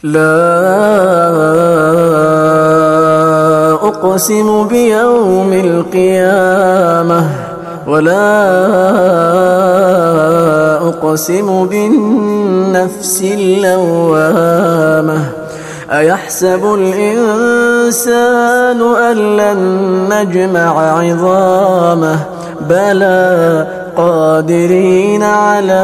لا أقسم بيوم القيامة ولا أقسم بالنفس اللوامة أيحسب الإنسان أن لن نجمع عظامه بلى قادرين على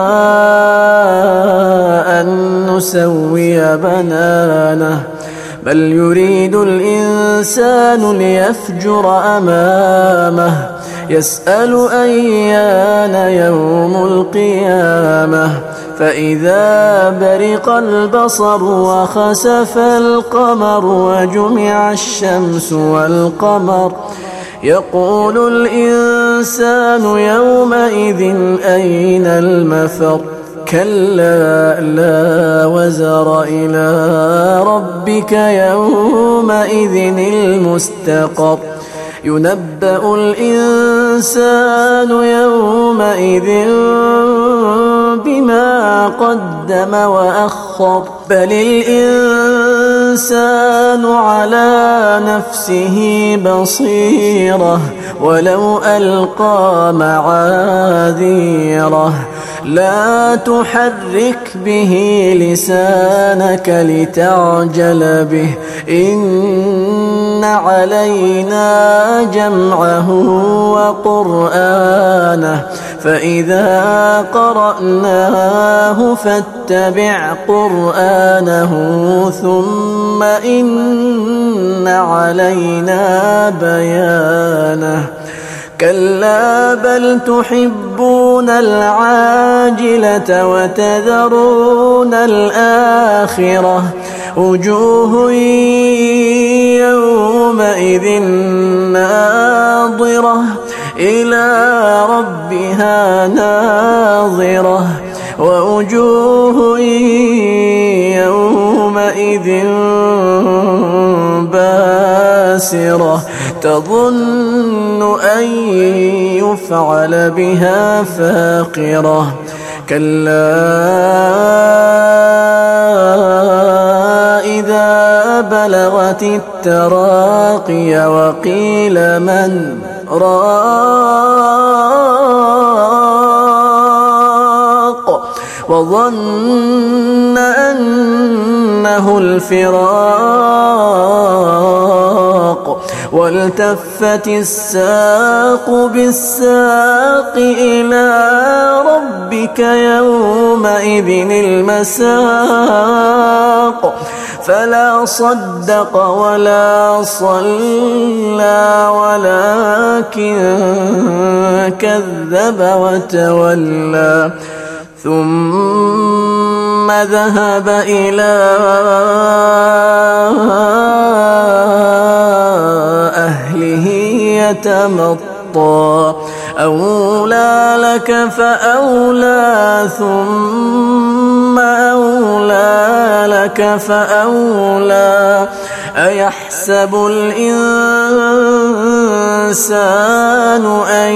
أن نسوي بنانه بل يريد الإنسان ليفجر أمامه يسأل أيان يوم القيامة فإذا برق البصر وخسف القمر وجمع الشمس والقمر يقول الإنسان يومئذ أين المفر كلا لا وزر إلى ربك يومئذ المستقر ينبأ الإنسان يومئذ بما قدم وأخر بل الإنسان على نفسه بصيرة ولو ألقى معاذيره لا تحرك به لسانك لتعجل به إن علينا جمعه وقرآنه فإذا قرأناه فاتبع قرآنه ثم إن علينا بيانه كلا بل تحبون العاجلة وتذرون الآخرة وجوه يومئذ ناظرة إلى ربها ناظرة ووجوه يومئذ باسرة تظن أن يفعل بها فاقرة كلا إذا بلغت التراقي وقيل من راق وظن أنه الفراق والتفت الساق بالساق إلى ربك يومئذ المساق فلا صدق ولا صلى ولكن كذب وتولى ثم ذهب إلى أهله يتمطى أولى لك فأولى ثم أولى لك فأولى أيحسب الإنسان أن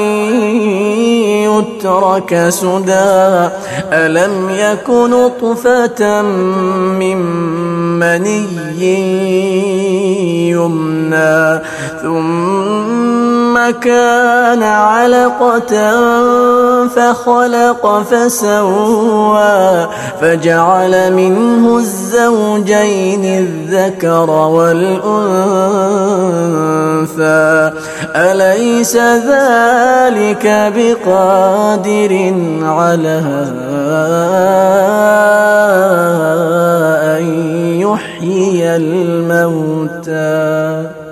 يترك سدى ألم يك نطفة من مني يمنى ثم كان علقة فخلق فسوى فجعل منه الزوجين الذكر والأنثى أليس ذلك بقادر على أن يحيي الموتى